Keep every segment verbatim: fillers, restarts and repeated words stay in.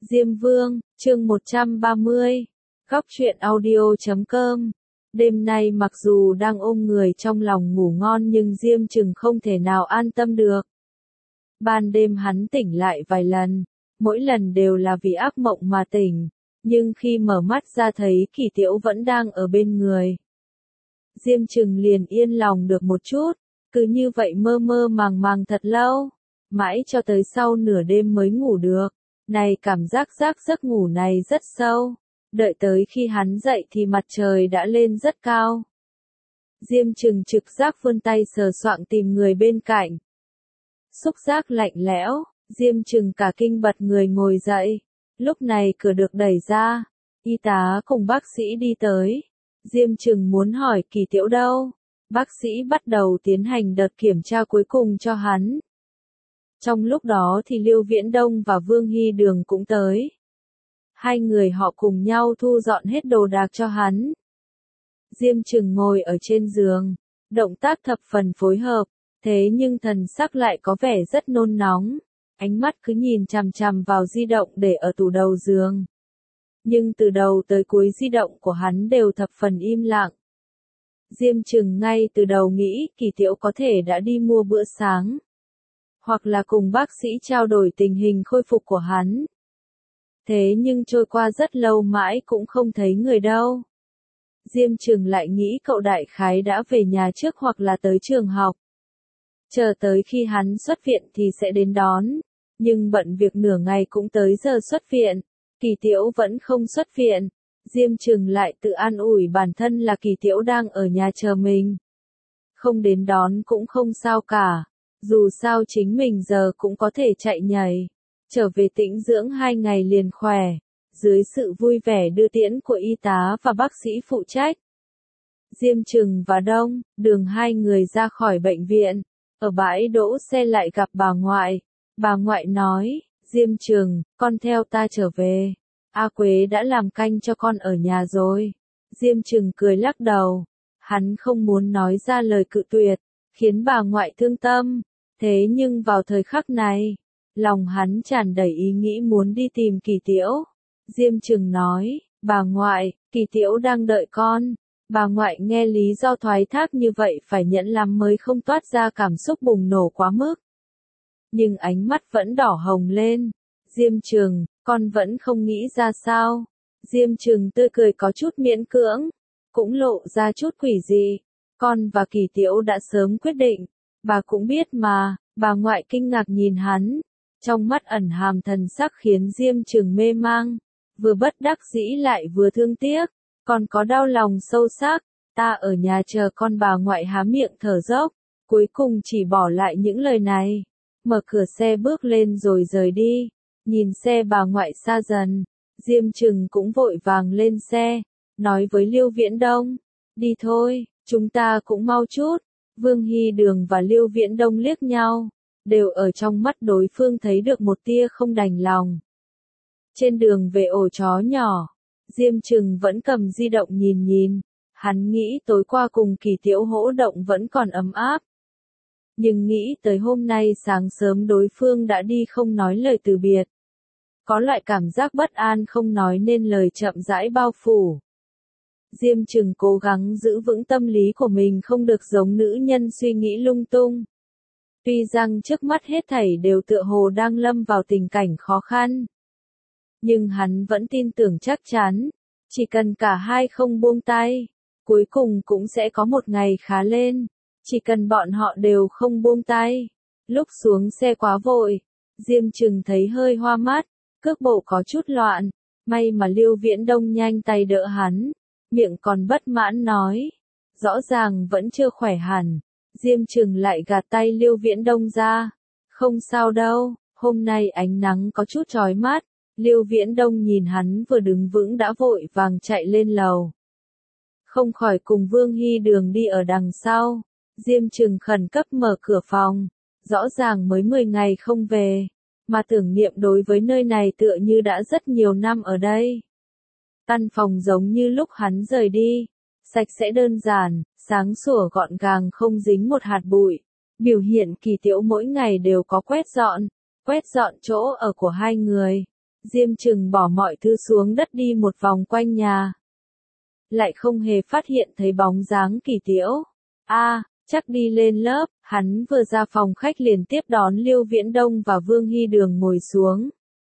Diêm Vương, chương một trăm ba mươi, Góc truyện audio chấm com. Đêm nay mặc dù đang ôm người trong lòng ngủ ngon nhưng Diêm Trừng không thể nào an tâm được. Ban đêm hắn tỉnh lại vài lần, mỗi lần đều là vì ác mộng mà tỉnh, nhưng khi mở mắt ra thấy Kỳ Tiễu vẫn đang ở bên người. Diêm Trừng liền yên lòng được một chút, cứ như vậy mơ mơ màng màng thật lâu, mãi cho tới sau nửa đêm mới ngủ được. Này cảm giác giác giấc ngủ này rất sâu, đợi tới khi hắn dậy thì mặt trời đã lên rất cao. Diêm Trừng trực giác vươn tay sờ soạng tìm người bên cạnh. Xúc giác lạnh lẽo, Diêm Trừng cả kinh bật người ngồi dậy. Lúc này cửa được đẩy ra, y tá cùng bác sĩ đi tới. Diêm Trừng muốn hỏi Kỳ Tiễu đâu, bác sĩ bắt đầu tiến hành đợt kiểm tra cuối cùng cho hắn. Trong lúc đó thì Lưu Viễn Đông và Vương Hy Đường cũng tới. Hai người họ cùng nhau thu dọn hết đồ đạc cho hắn. Diêm Trừng ngồi ở trên giường, động tác thập phần phối hợp, thế nhưng thần sắc lại có vẻ rất nôn nóng, ánh mắt cứ nhìn chằm chằm vào di động để ở tủ đầu giường. Nhưng từ đầu tới cuối di động của hắn đều thập phần im lặng. Diêm Trừng ngay từ đầu nghĩ Kỳ Tiễu có thể đã đi mua bữa sáng, hoặc là cùng bác sĩ trao đổi tình hình khôi phục của hắn. Thế nhưng trôi qua rất lâu mãi cũng không thấy người đâu. Diêm Trừng lại nghĩ cậu đại khái đã về nhà trước hoặc là tới trường học. Chờ tới khi hắn xuất viện thì sẽ đến đón, nhưng bận việc nửa ngày cũng tới giờ xuất viện, Kỳ Tiễu vẫn không xuất viện. Diêm Trừng lại tự an ủi bản thân là Kỳ Tiễu đang ở nhà chờ mình. Không đến đón cũng không sao cả. Dù sao chính mình giờ cũng có thể chạy nhảy, trở về tĩnh dưỡng hai ngày liền khỏe, dưới sự vui vẻ đưa tiễn của y tá và bác sĩ phụ trách. Diêm Trừng và Đông, Đường hai người ra khỏi bệnh viện, ở bãi đỗ xe lại gặp bà ngoại. Bà ngoại nói, Diêm Trừng, con theo ta trở về, A Quế đã làm canh cho con ở nhà rồi. Diêm Trừng cười lắc đầu, hắn không muốn nói ra lời cự tuyệt, khiến bà ngoại thương tâm. Thế nhưng vào thời khắc này, lòng hắn tràn đầy ý nghĩ muốn đi tìm Kỳ Tiễu. Diêm Trừng nói, bà ngoại, Kỳ Tiễu đang đợi con. Bà ngoại nghe lý do thoái thác như vậy phải nhẫn lắm mới không toát ra cảm xúc bùng nổ quá mức. Nhưng ánh mắt vẫn đỏ hồng lên. Diêm Trừng, con vẫn không nghĩ ra sao. Diêm Trừng tươi cười có chút miễn cưỡng, cũng lộ ra chút quỷ dị. Con và Kỳ Tiễu đã sớm quyết định. Bà cũng biết mà, bà ngoại kinh ngạc nhìn hắn, trong mắt ẩn hàm thần sắc khiến Diêm Trừng mê mang, vừa bất đắc dĩ lại vừa thương tiếc, còn có đau lòng sâu sắc. Ta ở nhà chờ con, bà ngoại há miệng thở dốc, cuối cùng chỉ bỏ lại những lời này, mở cửa xe bước lên rồi rời đi. Nhìn xe bà ngoại xa dần, Diêm Trừng cũng vội vàng lên xe, nói với Lưu Viễn Đông, đi thôi, chúng ta cũng mau chút. Vương Hy Đường và Lưu Viễn Đông liếc nhau, đều ở trong mắt đối phương thấy được một tia không đành lòng. Trên đường về ổ chó nhỏ, Diêm Trừng vẫn cầm di động nhìn nhìn, hắn nghĩ tối qua cùng Kỳ Tiễu hỗ động vẫn còn ấm áp. Nhưng nghĩ tới hôm nay sáng sớm đối phương đã đi không nói lời từ biệt. Có loại cảm giác bất an không nói nên lời chậm rãi bao phủ. Diêm Trừng cố gắng giữ vững tâm lý của mình không được giống nữ nhân suy nghĩ lung tung. Tuy rằng trước mắt hết thảy đều tựa hồ đang lâm vào tình cảnh khó khăn, nhưng hắn vẫn tin tưởng chắc chắn, chỉ cần cả hai không buông tay, cuối cùng cũng sẽ có một ngày khá lên, chỉ cần bọn họ đều không buông tay. Lúc xuống xe quá vội, Diêm Trừng thấy hơi hoa mắt, cước bộ có chút loạn, may mà Lưu Viễn Đông nhanh tay đỡ hắn. Miệng còn bất mãn nói, rõ ràng vẫn chưa khỏe hẳn. Diêm Trừng lại gạt tay Lưu Viễn Đông ra, không sao đâu, hôm nay ánh nắng có chút chói mắt. Lưu Viễn Đông nhìn hắn vừa đứng vững đã vội vàng chạy lên lầu, không khỏi cùng Vương Hy Đường đi ở đằng sau. Diêm Trừng khẩn cấp mở cửa phòng, rõ ràng mới mười ngày không về, mà tưởng niệm đối với nơi này tựa như đã rất nhiều năm ở đây. Căn phòng giống như lúc hắn rời đi, sạch sẽ đơn giản, sáng sủa gọn gàng không dính một hạt bụi. Biểu hiện Kỳ Tiễu mỗi ngày đều có quét dọn, quét dọn chỗ ở của hai người. Diêm Trừng bỏ mọi thứ xuống đất đi một vòng quanh nhà. Lại không hề phát hiện thấy bóng dáng Kỳ Tiễu. A, à, chắc đi lên lớp, hắn vừa ra phòng khách liền tiếp đón Liêu Viễn Đông và Vương Hy Đường ngồi xuống.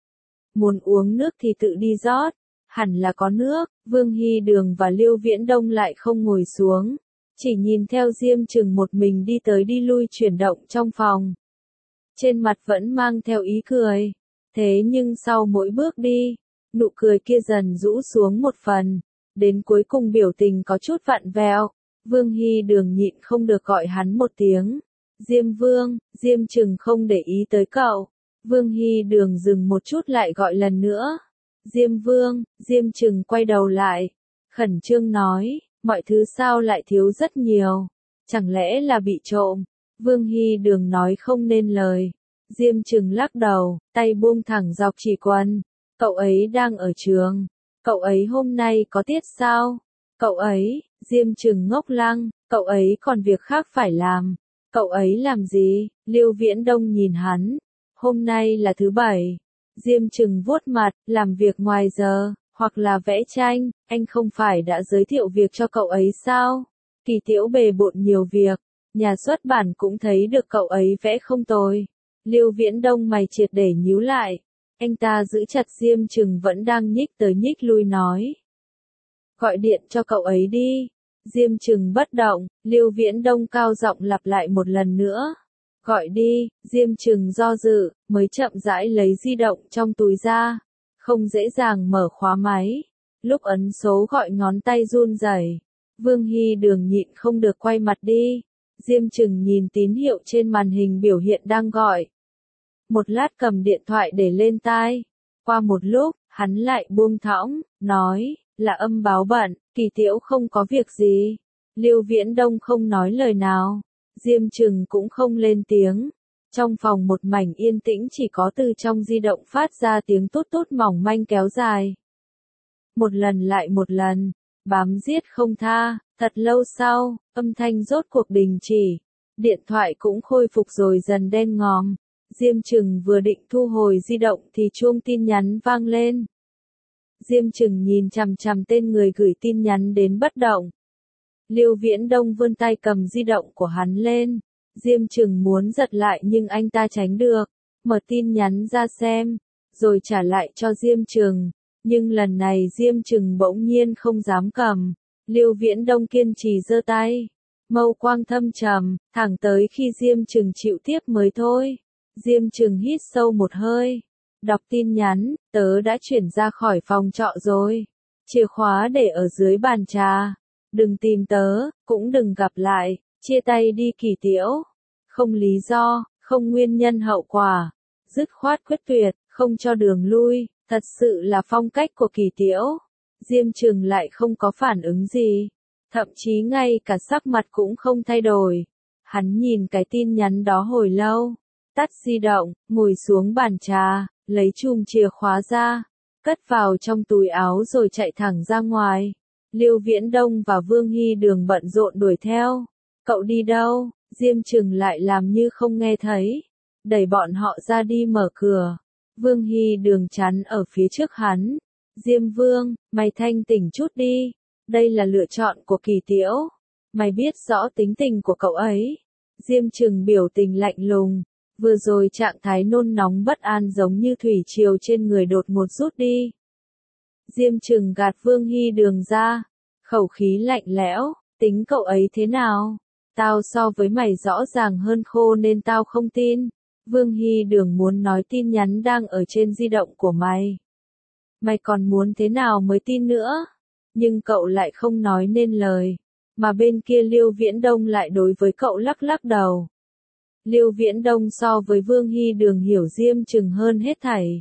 Muốn uống nước thì tự đi rót, hẳn là có nước, Vương Hy Đường và Liêu Viễn Đông lại không ngồi xuống, chỉ nhìn theo Diêm Trừng một mình đi tới đi lui chuyển động trong phòng. Trên mặt vẫn mang theo ý cười, thế nhưng sau mỗi bước đi, nụ cười kia dần rũ xuống một phần, đến cuối cùng biểu tình có chút vặn vẹo. Vương Hy Đường nhịn không được gọi hắn một tiếng. Diêm Vương, Diêm Trừng không để ý tới cậu. Vương Hy Đường dừng một chút lại gọi lần nữa. Diêm Vương, Diêm Trừng quay đầu lại. Khẩn trương nói, mọi thứ sao lại thiếu rất nhiều. Chẳng lẽ là bị trộm? Vương Hy Đường nói không nên lời. Diêm Trừng lắc đầu, tay buông thẳng dọc chỉ quần. Cậu ấy đang ở trường. Cậu ấy hôm nay có tiết sao? Cậu ấy, Diêm Trừng ngốc lăng, cậu ấy còn việc khác phải làm. Cậu ấy làm gì? Liêu Viễn Đông nhìn hắn. Hôm nay là thứ bảy. Diêm Trừng vuốt mặt, làm việc ngoài giờ, hoặc là vẽ tranh, anh không phải đã giới thiệu việc cho cậu ấy sao? Kỳ Tiễu bề bộn nhiều việc, nhà xuất bản cũng thấy được cậu ấy vẽ không tồi. Liêu Viễn Đông mày triệt để nhíu lại. Anh ta giữ chặt Diêm Trừng vẫn đang nhích tới nhích lui nói. Gọi điện cho cậu ấy đi. Diêm Trừng bất động, Liêu Viễn Đông cao giọng lặp lại một lần nữa. Gọi đi, Diêm Trừng do dự, mới chậm rãi lấy di động trong túi ra. Không dễ dàng mở khóa máy. Lúc ấn số gọi ngón tay run rẩy. Vương Hy Đường nhịn không được quay mặt đi. Diêm Trừng nhìn tín hiệu trên màn hình biểu hiện đang gọi. Một lát cầm điện thoại để lên tai. Qua một lúc, hắn lại buông thõng, nói, là âm báo bận, Kỳ Tiễu không có việc gì. Liêu Viễn Đông không nói lời nào. Diêm Trừng cũng không lên tiếng. Trong phòng một mảnh yên tĩnh chỉ có từ trong di động phát ra tiếng tút tút mỏng manh kéo dài. Một lần lại một lần, bám giết không tha, thật lâu sau, âm thanh rốt cuộc đình chỉ. Điện thoại cũng khôi phục rồi dần đen ngòm. Diêm Trừng vừa định thu hồi di động thì chuông tin nhắn vang lên. Diêm Trừng nhìn chằm chằm tên người gửi tin nhắn đến bất động. Liêu Viễn Đông vươn tay cầm di động của hắn lên. Diêm Trừng muốn giật lại nhưng anh ta tránh được. Mở tin nhắn ra xem, rồi trả lại cho Diêm Trừng. Nhưng lần này Diêm Trừng bỗng nhiên không dám cầm. Liêu Viễn Đông kiên trì giơ tay. Mâu quang thâm trầm, thẳng tới khi Diêm Trừng chịu tiếp mới thôi. Diêm Trừng hít sâu một hơi. Đọc tin nhắn, tớ đã chuyển ra khỏi phòng trọ rồi. Chìa khóa để ở dưới bàn trà. Đừng tìm tớ, cũng đừng gặp lại, chia tay đi Kỳ Tiễu. Không lý do, không nguyên nhân hậu quả. Dứt khoát quyết tuyệt, không cho đường lui, thật sự là phong cách của Kỳ Tiễu. Diêm Trừng lại không có phản ứng gì. Thậm chí ngay cả sắc mặt cũng không thay đổi. Hắn nhìn cái tin nhắn đó hồi lâu. Tắt di động, ngồi xuống bàn trà, lấy chùm chìa khóa ra, cất vào trong túi áo rồi chạy thẳng ra ngoài. Liêu Viễn Đông và Vương Hy Đường bận rộn đuổi theo. Cậu đi đâu? Diêm Trừng lại làm như không nghe thấy. Đẩy bọn họ ra đi mở cửa. Vương Hy Đường chắn ở phía trước hắn. Diêm Vương, mày thanh tỉnh chút đi. Đây là lựa chọn của Kỳ Tiễu. Mày biết rõ tính tình của cậu ấy. Diêm Trừng biểu tình lạnh lùng. Vừa rồi trạng thái nôn nóng bất an giống như thủy triều trên người đột ngột rút đi. Diêm Trừng gạt Vương Hy Đường ra. Khẩu khí lạnh lẽo, tính cậu ấy thế nào? Tao so với mày rõ ràng hơn khô nên tao không tin. Vương Hy Đường muốn nói tin nhắn đang ở trên di động của mày. Mày còn muốn thế nào mới tin nữa? Nhưng cậu lại không nói nên lời. Mà bên kia Liêu Viễn Đông lại đối với cậu lắc lắc đầu. Liêu Viễn Đông so với Vương Hy Đường hiểu Diêm Trừng hơn hết thảy.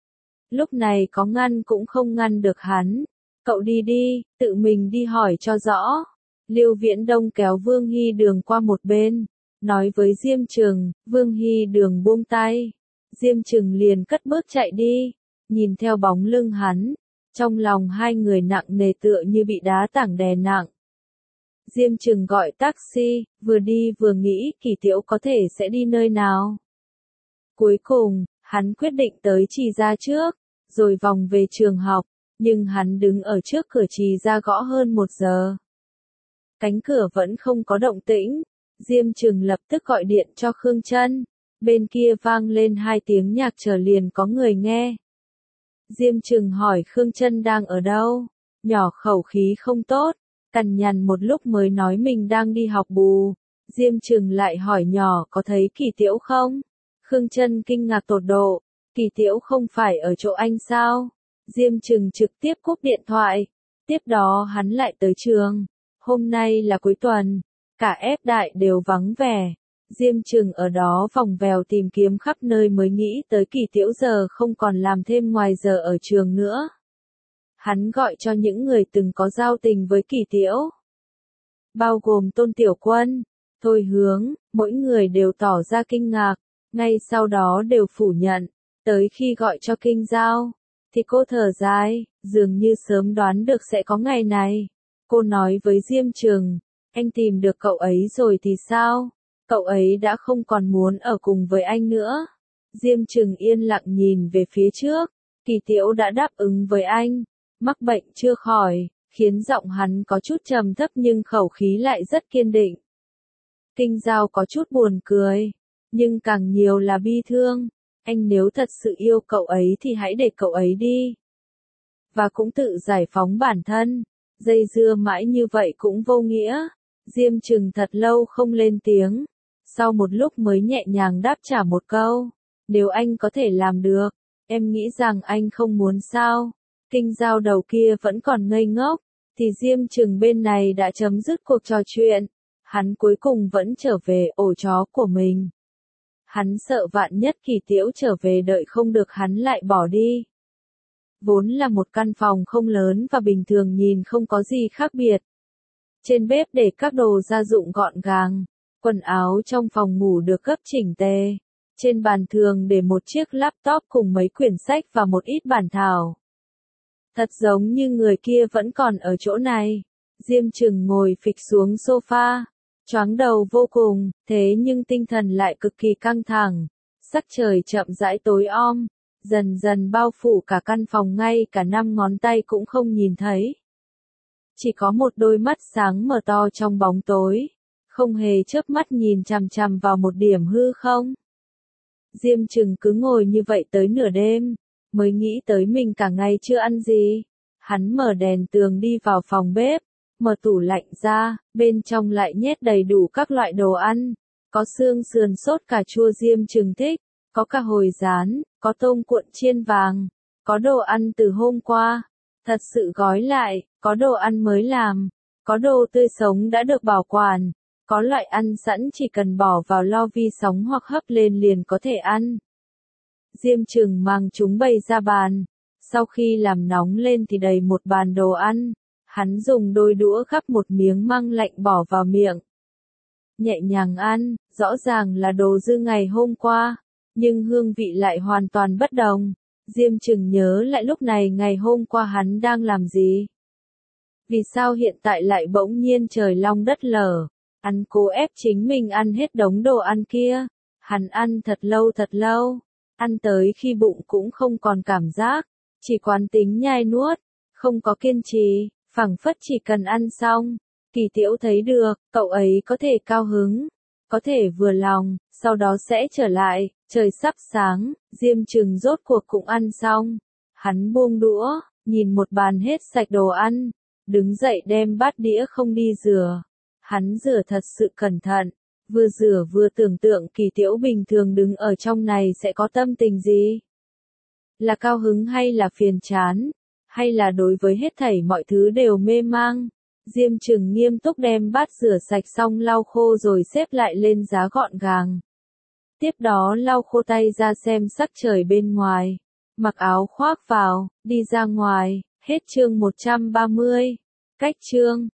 Lúc này có ngăn cũng không ngăn được hắn. Cậu đi đi, tự mình đi hỏi cho rõ. Liêu Viễn Đông kéo Vương Hy Đường qua một bên. Nói với Diêm Trừng, Vương Hy Đường buông tay. Diêm Trừng liền cất bước chạy đi. Nhìn theo bóng lưng hắn. Trong lòng hai người nặng nề tựa như bị đá tảng đè nặng. Diêm Trừng gọi taxi, vừa đi vừa nghĩ Kỳ Tiễu có thể sẽ đi nơi nào. Cuối cùng, hắn quyết định tới Trì Gia trước. rồi vòng về trường học, nhưng hắn đứng ở trước cửa trì ra gõ hơn một giờ. Cánh cửa vẫn không có động tĩnh, Diêm Trừng lập tức gọi điện cho Khương Trân, bên kia vang lên hai tiếng nhạc chờ liền có người nghe. Diêm Trừng hỏi Khương Trân đang ở đâu, nhỏ khẩu khí không tốt, cằn nhằn một lúc mới nói mình đang đi học bù. Diêm Trừng lại hỏi nhỏ có thấy Kỳ Tiễu không? Khương Trân kinh ngạc tột độ, Kỳ Tiễu không phải ở chỗ anh sao? Diêm Trừng trực tiếp cúp điện thoại, tiếp đó hắn lại tới trường. Hôm nay là cuối tuần, cả ép đại đều vắng vẻ. Diêm Trừng ở đó vòng vèo tìm kiếm khắp nơi mới nghĩ tới Kỳ Tiễu giờ không còn làm thêm ngoài giờ ở trường nữa. Hắn gọi cho những người từng có giao tình với Kỳ Tiễu, bao gồm Tôn Tiểu Quân, Thôi Hướng, mỗi người đều tỏ ra kinh ngạc, ngay sau đó đều phủ nhận. Tới khi gọi cho Kinh Giao, thì cô thở dài, dường như sớm đoán được sẽ có ngày này. Cô nói với Diêm Trừng, anh tìm được cậu ấy rồi thì sao? Cậu ấy đã không còn muốn ở cùng với anh nữa. Diêm Trừng yên lặng nhìn về phía trước, Kỳ Tiễu đã đáp ứng với anh, mắc bệnh chưa khỏi, khiến giọng hắn có chút trầm thấp nhưng khẩu khí lại rất kiên định. Kinh Giao có chút buồn cười, nhưng càng nhiều là bi thương. Anh nếu thật sự yêu cậu ấy thì hãy để cậu ấy đi. Và cũng tự giải phóng bản thân, dây dưa mãi như vậy cũng vô nghĩa. Diêm Trừng thật lâu không lên tiếng, sau một lúc mới nhẹ nhàng đáp trả một câu. Nếu anh có thể làm được, em nghĩ rằng anh không muốn sao. Kinh Giao đầu kia vẫn còn ngây ngốc, thì Diêm Trừng bên này đã chấm dứt cuộc trò chuyện. Hắn cuối cùng vẫn trở về ổ chó của mình. Hắn sợ vạn nhất Kỳ Tiễu trở về đợi không được hắn lại bỏ đi. Vốn là một căn phòng không lớn và bình thường nhìn không có gì khác biệt. Trên bếp để các đồ gia dụng gọn gàng, quần áo trong phòng ngủ được gấp chỉnh tề. Trên bàn thường để một chiếc laptop cùng mấy quyển sách và một ít bản thảo. Thật giống như người kia vẫn còn ở chỗ này. Diêm Trừng ngồi phịch xuống sofa, choáng đầu vô cùng, thế nhưng tinh thần lại cực kỳ căng thẳng. Sắc trời chậm rãi tối om, dần dần bao phủ cả căn phòng, ngay cả năm ngón tay cũng không nhìn thấy. Chỉ có một đôi mắt sáng mở to trong bóng tối, không hề chớp mắt nhìn chằm chằm vào một điểm hư không. Diêm Trừng cứ ngồi như vậy tới nửa đêm, mới nghĩ tới mình cả ngày chưa ăn gì. Hắn mở đèn tường đi vào phòng bếp, mở tủ lạnh ra, bên trong lại nhét đầy đủ các loại đồ ăn. Có xương sườn sốt cà chua Diêm Trừng thích, có cả hồi rán, có tôm cuộn chiên vàng, có đồ ăn từ hôm qua, thật sự gói lại, có đồ ăn mới làm, có đồ tươi sống đã được bảo quản, có loại ăn sẵn chỉ cần bỏ vào lo vi sóng hoặc hấp lên liền có thể ăn. Diêm Trừng mang chúng bày ra bàn, sau khi làm nóng lên thì đầy một bàn đồ ăn, hắn dùng đôi đũa gắp một miếng măng lạnh bỏ vào miệng. Nhẹ nhàng ăn, rõ ràng là đồ dư ngày hôm qua, nhưng hương vị lại hoàn toàn bất đồng. Diêm Trừng nhớ lại lúc này ngày hôm qua hắn đang làm gì? Vì sao hiện tại lại bỗng nhiên trời long đất lở? Hắn cố ép chính mình ăn hết đống đồ ăn kia. Hắn ăn thật lâu thật lâu, ăn tới khi bụng cũng không còn cảm giác, chỉ quán tính nhai nuốt, không có kiên trì, phảng phất chỉ cần ăn xong. Kỳ Tiễu thấy được, cậu ấy có thể cao hứng, có thể vừa lòng, sau đó sẽ trở lại. Trời sắp sáng, Diêm Trừng rốt cuộc cũng ăn xong. Hắn buông đũa, nhìn một bàn hết sạch đồ ăn, đứng dậy đem bát đĩa không đi rửa. Hắn rửa thật sự cẩn thận, vừa rửa vừa tưởng tượng Kỳ Tiễu bình thường đứng ở trong này sẽ có tâm tình gì? Là cao hứng hay là phiền chán? Hay là đối với hết thảy mọi thứ đều mê mang? Diêm Trừng nghiêm túc đem bát rửa sạch xong lau khô rồi xếp lại lên giá gọn gàng. Tiếp đó lau khô tay ra xem sắc trời bên ngoài, mặc áo khoác vào, đi ra ngoài. Hết chương một trăm ba mươi. Cách chương